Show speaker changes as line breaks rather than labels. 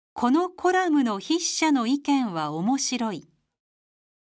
このコラムの筆者の意見は面白い。